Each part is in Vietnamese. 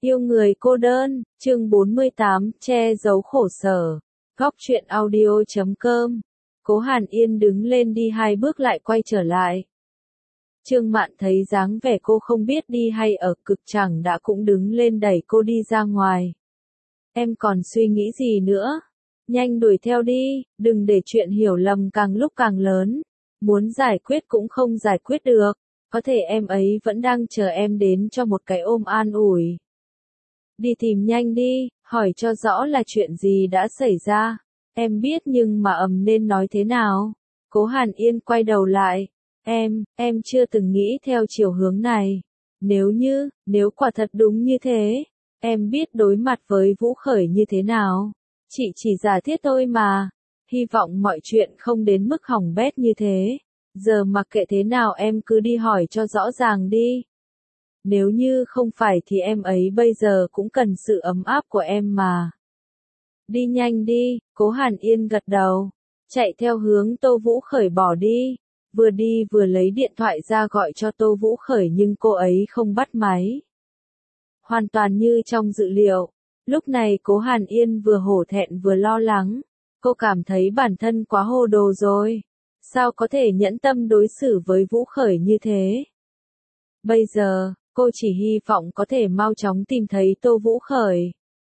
Yêu người cô đơn, chương 48, che giấu khổ sở. Góc truyện audio.com. Cố Hàn Yên đứng lên đi 2 bước lại quay trở lại. Trương Mạn thấy dáng vẻ cô không biết đi hay ở, cực chẳng đã cũng đứng lên đẩy cô đi ra ngoài. Em còn suy nghĩ gì nữa? Nhanh đuổi theo đi, đừng để chuyện hiểu lầm càng lúc càng lớn. Muốn giải quyết cũng không giải quyết được. Có thể em ấy vẫn đang chờ em đến cho một cái ôm an ủi. Đi tìm nhanh đi, hỏi cho rõ là chuyện gì đã xảy ra. Em biết nhưng mà nên nói thế nào? Cố Hàn Yên quay đầu lại. Em chưa từng nghĩ theo chiều hướng này. Nếu quả thật đúng như thế, em biết đối mặt với Vũ Khởi như thế nào. Chị chỉ giả thiết thôi mà. Hy vọng mọi chuyện không đến mức hỏng bét như thế. Giờ mặc kệ thế nào em cứ đi hỏi cho rõ ràng đi. Nếu như không phải thì em ấy bây giờ cũng cần sự ấm áp của em mà. Đi nhanh đi, Cố Hàn Yên gật đầu. Chạy theo hướng Tô Vũ Khởi bỏ đi. Vừa đi vừa lấy điện thoại ra gọi cho Tô Vũ Khởi nhưng cô ấy không bắt máy. Hoàn toàn như trong dự liệu. Lúc này Cố Hàn Yên vừa hổ thẹn vừa lo lắng. Cô cảm thấy bản thân quá hồ đồ rồi. Sao có thể nhẫn tâm đối xử với Vũ Khởi như thế? Bây giờ, cô chỉ hy vọng có thể mau chóng tìm thấy Tô Vũ Khởi.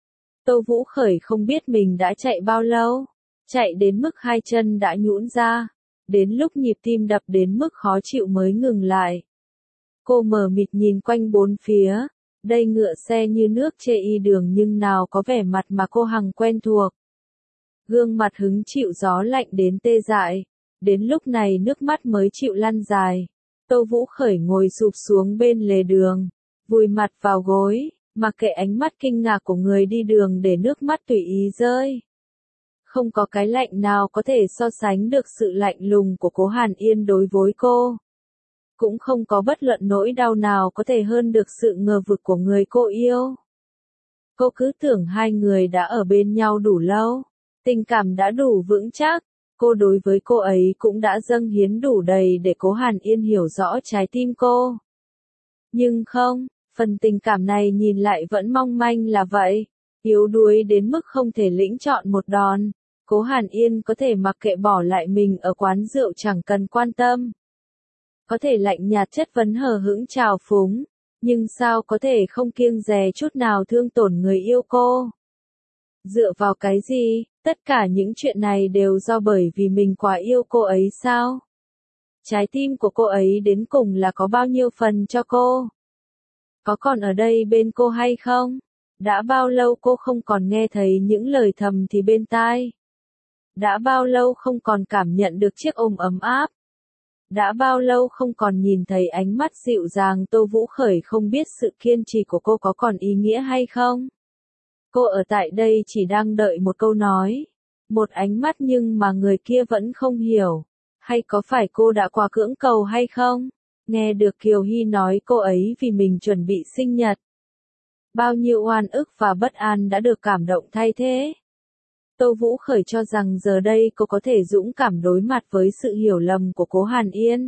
Tô Vũ Khởi không biết mình đã chạy bao lâu. Chạy đến mức 2 chân đã nhũn ra. Đến lúc nhịp tim đập đến mức khó chịu mới ngừng lại. Cô mờ mịt nhìn quanh bốn phía. Đây ngựa xe như nước chê y đường nhưng nào có vẻ mặt mà cô hằng quen thuộc. Gương mặt hứng chịu gió lạnh đến tê dại. Đến lúc này nước mắt mới chịu lăn dài. Tô Vũ Khởi ngồi sụp xuống bên lề đường, vùi mặt vào gối, mặc kệ ánh mắt kinh ngạc của người đi đường để nước mắt tùy ý rơi. Không có cái lạnh nào có thể so sánh được sự lạnh lùng của Cố Hàn Yên đối với cô. Cũng không có bất luận nỗi đau nào có thể hơn được sự ngờ vực của người cô yêu. Cô cứ tưởng hai người đã ở bên nhau đủ lâu, tình cảm đã đủ vững chắc. Cô đối với cô ấy cũng đã dâng hiến đủ đầy để Cố Hàn Yên hiểu rõ trái tim cô. Nhưng không, phần tình cảm này nhìn lại vẫn mong manh là vậy, yếu đuối đến mức không thể lĩnh chọn một đòn. Cố Hàn Yên có thể mặc kệ bỏ lại mình ở quán rượu chẳng cần quan tâm. Có thể lạnh nhạt chất vấn hờ hững trào phúng, nhưng sao có thể không kiêng dè chút nào thương tổn người yêu cô? Dựa vào cái gì? Tất cả những chuyện này đều do bởi vì mình quá yêu cô ấy sao? Trái tim của cô ấy đến cùng là có bao nhiêu phần cho cô? Có còn ở đây bên cô hay không? Đã bao lâu cô không còn nghe thấy những lời thầm thì bên tai? Đã bao lâu không còn cảm nhận được chiếc ôm ấm áp? Đã bao lâu không còn nhìn thấy ánh mắt dịu dàng Tô Vũ Khởi, không biết sự kiên trì của cô có còn ý nghĩa hay không? Cô ở tại đây chỉ đang đợi một câu nói, một ánh mắt nhưng mà người kia vẫn không hiểu. Hay có phải cô đã quá cưỡng cầu hay không? Nghe được Kiều Hy nói cô ấy vì mình chuẩn bị sinh nhật. Bao nhiêu oan ức và bất an đã được cảm động thay thế. Tô Vũ Khởi cho rằng giờ đây cô có thể dũng cảm đối mặt với sự hiểu lầm của Cố Hàn Yên.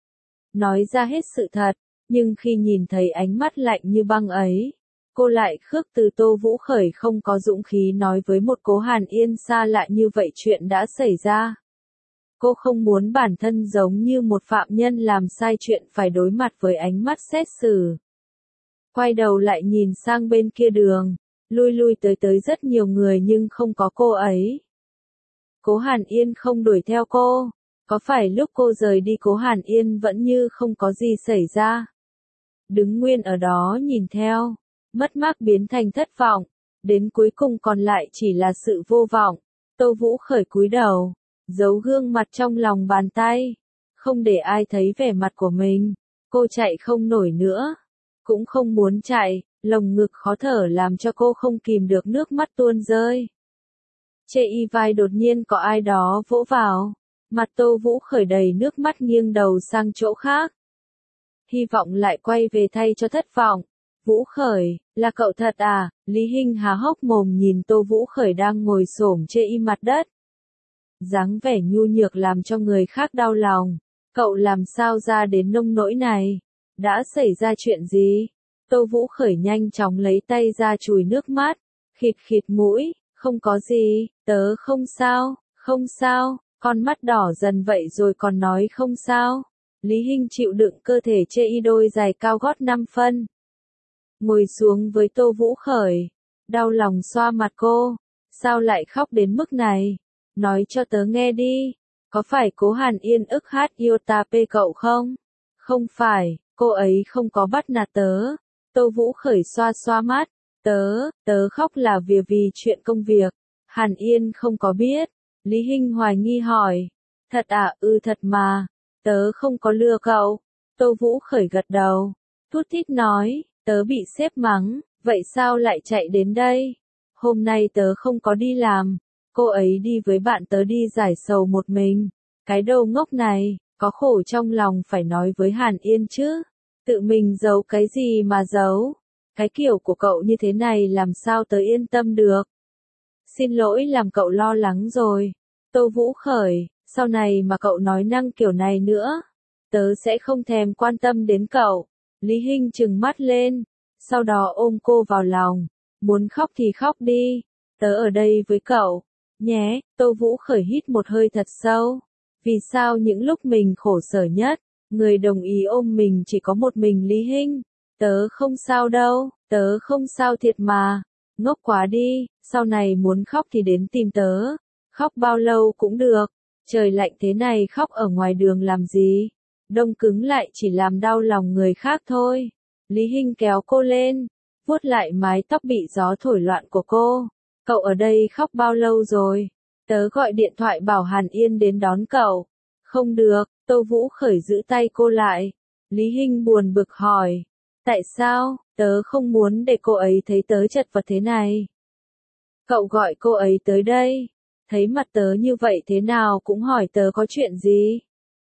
Nói ra hết sự thật, nhưng khi nhìn thấy ánh mắt lạnh như băng ấy, cô lại khước từ. Tô Vũ Khởi không có dũng khí nói với một Cố Hàn Yên xa lạ như vậy chuyện đã xảy ra. Cô không muốn bản thân giống như một phạm nhân làm sai chuyện phải đối mặt với ánh mắt xét xử. Quay đầu lại nhìn sang bên kia đường, lui lui tới rất nhiều người nhưng không có cô ấy. Cố Hàn Yên không đuổi theo cô. Có phải lúc cô rời đi Cố Hàn Yên vẫn như không có gì xảy ra? Đứng nguyên ở đó nhìn theo. Mất mát biến thành thất vọng, đến cuối cùng còn lại chỉ là sự vô vọng. Tô Vũ Khởi cúi đầu, giấu gương mặt trong lòng bàn tay, không để ai thấy vẻ mặt của mình. Cô chạy không nổi nữa, cũng không muốn chạy, lồng ngực khó thở làm cho cô không kìm được nước mắt tuôn rơi. Chê y vai đột nhiên có ai đó vỗ vào, mặt Tô Vũ Khởi đầy nước mắt nghiêng đầu sang chỗ khác. Hy vọng lại quay về thay cho thất vọng. Vũ Khởi, là cậu thật à? Lý Hinh há hốc mồm nhìn Tô Vũ Khởi đang ngồi xổm chê y mặt đất. Dáng vẻ nhu nhược làm cho người khác đau lòng. Cậu làm sao ra đến nông nỗi này? Đã xảy ra chuyện gì? Tô Vũ Khởi nhanh chóng lấy tay ra chùi nước mắt, khịt khịt mũi, không có gì, tớ không sao, không sao, con mắt đỏ dần vậy rồi còn nói không sao. Lý Hinh chịu đựng cơ thể chê y đôi giày cao gót 5 phân. Ngồi xuống với Tô Vũ Khởi, đau lòng xoa mặt cô, sao lại khóc đến mức này? Nói cho tớ nghe đi, có phải Cố Hàn Yên ức hát yêu ta pê cậu không? Không phải, cô ấy không có bắt nạt tớ. Tô Vũ Khởi xoa xoa mắt, tớ khóc là vì chuyện công việc. Hàn Yên không có biết. Lý Hinh hoài nghi hỏi, thật à? Thật mà, tớ không có lừa cậu. Tô Vũ Khởi gật đầu, thút thít nói, tớ bị sếp mắng, vậy sao lại chạy đến đây? Hôm nay tớ không có đi làm, cô ấy đi với bạn tớ đi giải sầu một mình. Cái đầu ngốc này, có khổ trong lòng phải nói với Hàn Yên chứ. Tự mình giấu cái gì mà giấu? Cái kiểu của cậu như thế này làm sao tớ yên tâm được? Xin lỗi làm cậu lo lắng rồi. Tô Vũ Khởi, sau này mà cậu nói năng kiểu này nữa, tớ sẽ không thèm quan tâm đến cậu. Lý Hinh trừng mắt lên, sau đó ôm cô vào lòng, muốn khóc thì khóc đi, tớ ở đây với cậu, nhé. Tô Vũ Khởi hít một hơi thật sâu. Vì sao những lúc mình khổ sở nhất, người đồng ý ôm mình chỉ có một mình Lý Hinh? Tớ không sao đâu, tớ không sao thiệt mà. Ngốc quá đi, sau này muốn khóc thì đến tìm tớ. Khóc bao lâu cũng được, trời lạnh thế này khóc ở ngoài đường làm gì? Đông cứng lại chỉ làm đau lòng người khác thôi. Lý Hinh kéo cô lên, vuốt lại mái tóc bị gió thổi loạn của cô. Cậu ở đây khóc bao lâu rồi? Tớ gọi điện thoại bảo Hàn Yên đến đón cậu. Không được, Tô Vũ Khởi giữ tay cô lại. Lý Hinh buồn bực hỏi. Tại sao? Tớ không muốn để cô ấy thấy tớ chật vật thế này. Cậu gọi cô ấy tới đây. Thấy mặt tớ như vậy thế nào cũng hỏi tớ có chuyện gì.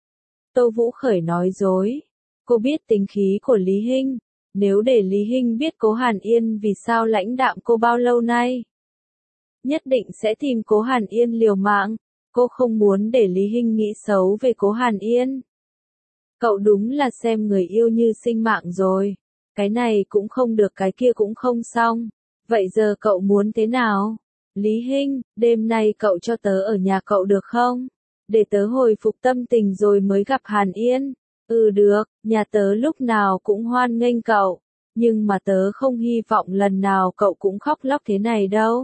Tô Vũ Khởi nói dối. Cô biết tính khí của Lý Hinh. Nếu để Lý Hinh biết Cố Hàn Yên vì sao lãnh đạm cô bao lâu nay, nhất định sẽ tìm Cố Hàn Yên liều mạng. Cô không muốn để Lý Hinh nghĩ xấu về Cố Hàn Yên. Cậu đúng là xem người yêu như sinh mạng rồi. Cái này cũng không được cái kia cũng không xong. Vậy giờ cậu muốn thế nào? Lý Hinh, đêm nay cậu cho tớ ở nhà cậu được không? Để tớ hồi phục tâm tình rồi mới gặp Hàn Yên. Được, nhà tớ lúc nào cũng hoan nghênh cậu. Nhưng mà tớ không hy vọng lần nào cậu cũng khóc lóc thế này đâu.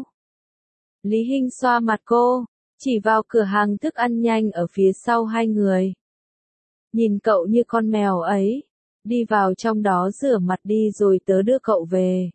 Lý Hinh xoa mặt cô, chỉ vào cửa hàng thức ăn nhanh ở phía sau hai người. Nhìn cậu như con mèo ấy. Đi vào trong đó rửa mặt đi rồi tớ đưa cậu về.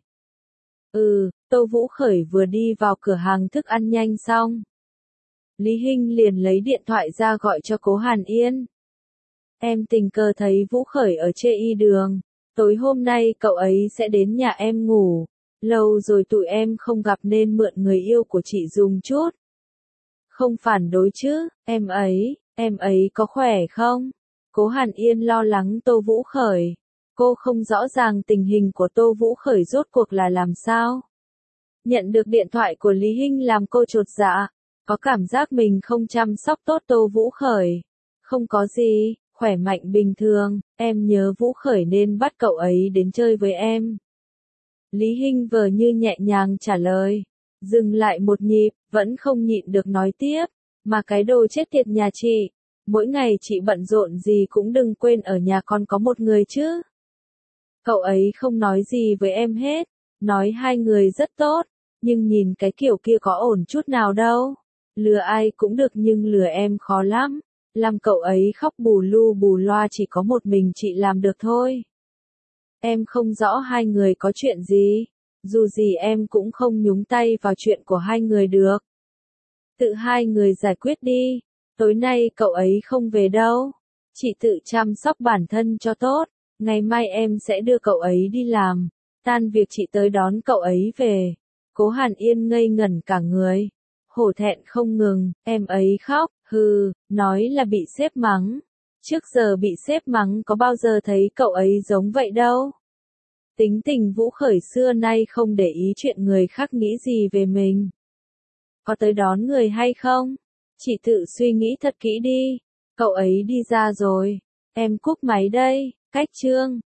Tô Vũ Khởi vừa đi vào cửa hàng thức ăn nhanh xong, Lý Hinh liền lấy điện thoại ra gọi cho Cố Hàn Yên. Em tình cờ thấy Vũ Khởi ở chê y đường. Tối hôm nay cậu ấy sẽ đến nhà em ngủ. Lâu rồi tụi em không gặp nên mượn người yêu của chị dùng chút. Không phản đối chứ, em ấy có khỏe không? Cố Hàn Yên lo lắng Tô Vũ Khởi. Cô không rõ ràng tình hình của Tô Vũ Khởi rốt cuộc là làm sao. Nhận được điện thoại của Lý Hinh làm cô chột dạ, có cảm giác mình không chăm sóc tốt Tô Vũ Khởi. Không có gì, khỏe mạnh bình thường, em nhớ Vũ Khởi nên bắt cậu ấy đến chơi với em. Lý Hinh vờ như nhẹ nhàng trả lời, dừng lại một nhịp, vẫn không nhịn được nói tiếp, mà cái đồ chết tiệt nhà chị, mỗi ngày chị bận rộn gì cũng đừng quên ở nhà còn có một người chứ. Cậu ấy không nói gì với em hết, nói hai người rất tốt, nhưng nhìn cái kiểu kia có ổn chút nào đâu. Lừa ai cũng được nhưng lừa em khó lắm, làm cậu ấy khóc bù lu bù loa chỉ có một mình chị làm được thôi. Em không rõ hai người có chuyện gì, dù gì em cũng không nhúng tay vào chuyện của hai người được. Tự hai người giải quyết đi, tối nay cậu ấy không về đâu. Chị tự chăm sóc bản thân cho tốt, ngày mai em sẽ đưa cậu ấy đi làm, tan việc chị tới đón cậu ấy về. Cố Hàn Yên ngây ngẩn cả người, hổ thẹn không ngừng, em ấy khóc, nói là bị sếp mắng. Trước giờ bị sếp mắng có bao giờ thấy cậu ấy giống vậy đâu. Tính tình Vũ Khởi xưa nay không để ý chuyện người khác nghĩ gì về mình. Có tới đón người hay không? Chị tự suy nghĩ thật kỹ đi. Cậu ấy đi ra rồi. Em cúp máy đây. Cách chương